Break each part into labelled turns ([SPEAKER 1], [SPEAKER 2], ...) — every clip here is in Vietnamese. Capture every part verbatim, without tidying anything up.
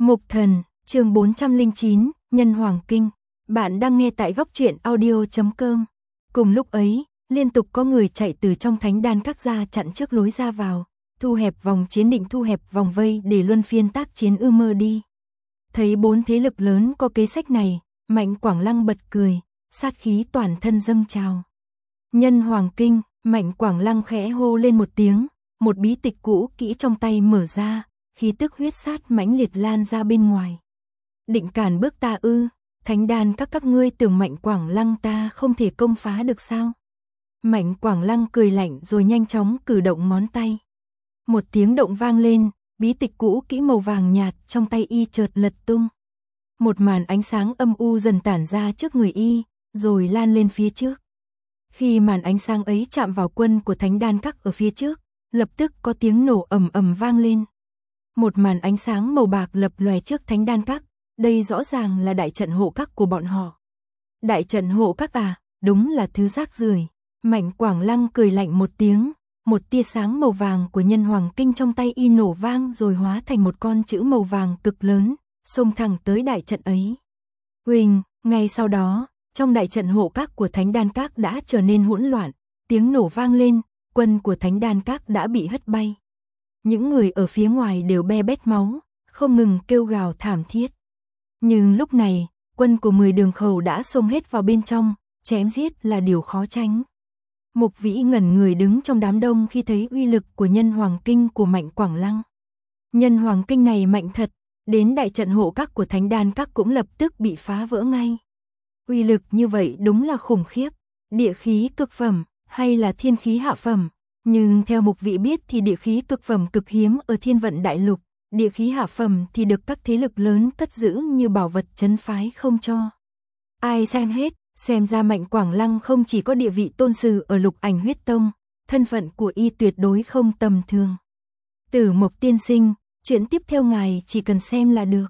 [SPEAKER 1] Mục Thần, chương bốn trăm lẻ chín, Nhân Hoàng Kinh. Bạn đang nghe tại góc truyện audio chấm com. Cùng lúc ấy, liên tục có người chạy từ trong thánh đan các ra chặn trước lối ra vào, thu hẹp vòng chiến định thu hẹp vòng vây để luân phiên tác chiến ư mơ đi. Thấy bốn thế lực lớn có kế sách này, Mạnh Quảng Lăng bật cười, sát khí toàn thân dâng trào. Nhân Hoàng Kinh, Mạnh Quảng Lăng khẽ hô lên một tiếng, một bí tịch cũ kỹ trong tay mở ra, khí tức huyết sát mãnh liệt lan ra bên ngoài. Định cản bước ta ư? Thánh đan các các ngươi tưởng Mạnh Quảng Lăng ta không thể công phá được sao? Mạnh Quảng Lăng cười lạnh rồi nhanh chóng cử động ngón tay. Một tiếng động vang lên, bí tịch cũ kỹ màu vàng nhạt trong tay y chợt lật tung. Một màn ánh sáng âm u dần tản ra trước người y, rồi lan lên phía trước. Khi màn ánh sáng ấy chạm vào quân của thánh đan các ở phía trước, lập tức có tiếng nổ ầm ầm vang lên. Một màn ánh sáng màu bạc lập lòe trước thánh đan các, đây rõ ràng là đại trận hộ các của bọn họ. Đại trận hộ các à, đúng là thứ rác rưởi. Mạnh Quảng Lăng cười lạnh một tiếng, một tia sáng màu vàng của Nhân Hoàng Kinh trong tay y nổ vang rồi hóa thành một con chữ màu vàng cực lớn, xông thẳng tới đại trận ấy. Huỳnh, ngay sau đó, trong đại trận hộ các của thánh đan các đã trở nên hỗn loạn, tiếng nổ vang lên, quân của thánh đan các đã bị hất bay. Những người ở phía ngoài đều be bét máu, không ngừng kêu gào thảm thiết. Nhưng lúc này, quân của mười đường khẩu đã xông hết vào bên trong, chém giết là điều khó tránh. Mục Vĩ ngẩn người đứng trong đám đông khi thấy uy lực của Nhân Hoàng Kinh của Mạnh Quảng Lăng. Nhân Hoàng Kinh này mạnh thật, đến đại trận hộ các của thánh đan các cũng lập tức bị phá vỡ ngay. Uy lực như vậy đúng là khủng khiếp, địa khí cực phẩm hay là thiên khí hạ phẩm. Nhưng theo Mục Vĩ biết thì địa khí cực phẩm cực hiếm ở Thiên Vận Đại Lục, địa khí hạ phẩm thì được các thế lực lớn cất giữ như bảo vật trấn phái không cho ai xem hết. Xem ra Mạnh Quảng Lăng không chỉ có địa vị tôn sư ở Lục Ảnh Huyết Tông, thân phận của y tuyệt đối không tầm thường. Tử Mộc tiên sinh, chuyện tiếp theo ngài chỉ cần xem là được.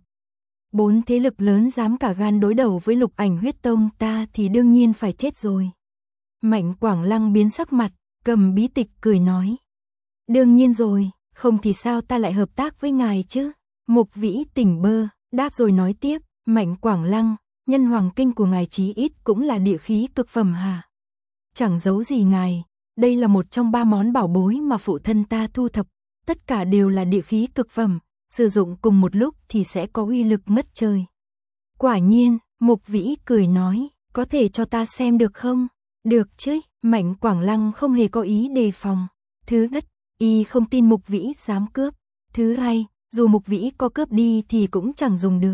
[SPEAKER 1] Bốn thế lực lớn dám cả gan đối đầu với Lục Ảnh Huyết Tông ta thì đương nhiên phải chết rồi. Mạnh Quảng Lăng biến sắc mặt, cầm bí tịch cười nói. Đương nhiên rồi, không thì sao ta lại hợp tác với ngài chứ? Mục Vĩ tỉnh bơ, đáp rồi nói tiếp, Mạnh Quảng Lăng, Nhân Hoàng Kinh của ngài chí ít cũng là địa khí cực phẩm hả? Chẳng giấu gì ngài, đây là một trong ba món bảo bối mà phụ thân ta thu thập, tất cả đều là địa khí cực phẩm, sử dụng cùng một lúc thì sẽ có uy lực ngất trời. Quả nhiên, Mục Vĩ cười nói, có thể cho ta xem được không? Được chứ, Mạnh Quảng Lăng không hề có ý đề phòng. Thứ nhất, y không tin Mục Vĩ dám cướp. Thứ hai, dù Mục Vĩ có cướp đi thì cũng chẳng dùng được.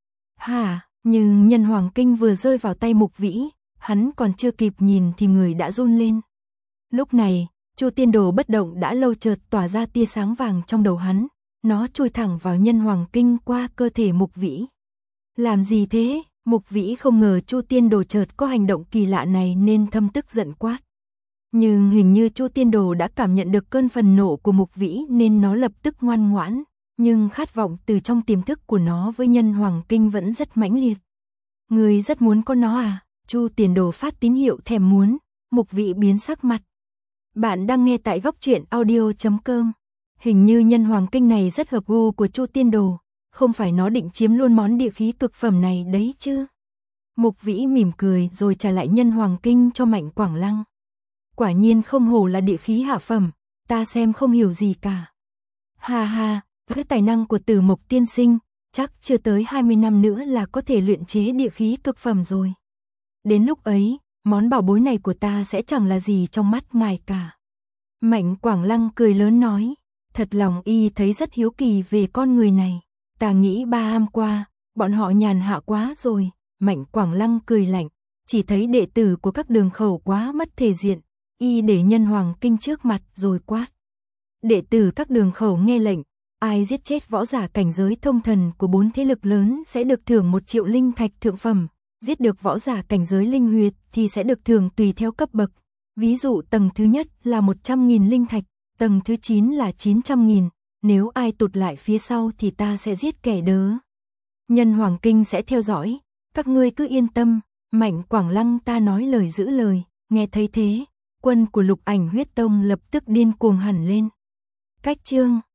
[SPEAKER 1] Hả, nhưng Nhân Hoàng Kinh vừa rơi vào tay Mục Vĩ, hắn còn chưa kịp nhìn thì người đã run lên. Lúc này, Chu Tiên Đồ bất động đã lâu chợt tỏa ra tia sáng vàng trong đầu hắn, nó chui thẳng vào Nhân Hoàng Kinh qua cơ thể Mục Vĩ. Làm gì thế? Mục Vĩ không ngờ Chu Tiên Đồ chợt có hành động kỳ lạ này nên thâm tức giận quát. Nhưng hình như Chu Tiên Đồ đã cảm nhận được cơn phần nộ của Mục Vĩ nên nó lập tức ngoan ngoãn, nhưng khát vọng từ trong tiềm thức của nó với Nhân Hoàng Kinh vẫn rất mãnh liệt. Người rất muốn có nó à? Chu Tiên Đồ phát tín hiệu thèm muốn, Mục Vĩ biến sắc mặt. Bạn đang nghe tại góc truyện audio chấm com. Hình như Nhân Hoàng Kinh này rất hợp gu của Chu Tiên Đồ. Không phải nó định chiếm luôn món địa khí cực phẩm này đấy chứ? Mục Vĩ mỉm cười rồi trả lại Nhân Hoàng Kinh cho Mạnh Quảng Lăng. Quả nhiên không hổ là địa khí hạ phẩm, ta xem không hiểu gì cả. Ha ha, với tài năng của Tử Mộc tiên sinh, chắc chưa tới hai mươi năm nữa là có thể luyện chế địa khí cực phẩm rồi. Đến lúc ấy, món bảo bối này của ta sẽ chẳng là gì trong mắt ngài cả. Mạnh Quảng Lăng cười lớn nói, thật lòng y thấy rất hiếu kỳ về con người này. Ta nghĩ ba am qua, bọn họ nhàn hạ quá rồi. Mạnh Quảng Lăng cười lạnh, chỉ thấy đệ tử của các đường khẩu quá mất thể diện, y để Nhân Hoàng Kinh trước mặt rồi quát. Đệ tử các đường khẩu nghe lệnh, ai giết chết võ giả cảnh giới thông thần của bốn thế lực lớn sẽ được thưởng một triệu linh thạch thượng phẩm, giết được võ giả cảnh giới linh huyệt thì sẽ được thưởng tùy theo cấp bậc. Ví dụ tầng thứ nhất là một trăm nghìn linh thạch, tầng thứ chín là chín trăm nghìn. Nếu ai tụt lại phía sau thì ta sẽ giết kẻ đó. Nhân Hoàng Kinh sẽ theo dõi, các ngươi cứ yên tâm. Mạnh Quảng Lăng ta nói lời giữ lời. Nghe thấy thế, quân của Lục Ảnh Huyết Tông lập tức điên cuồng hẳn lên. Cách chương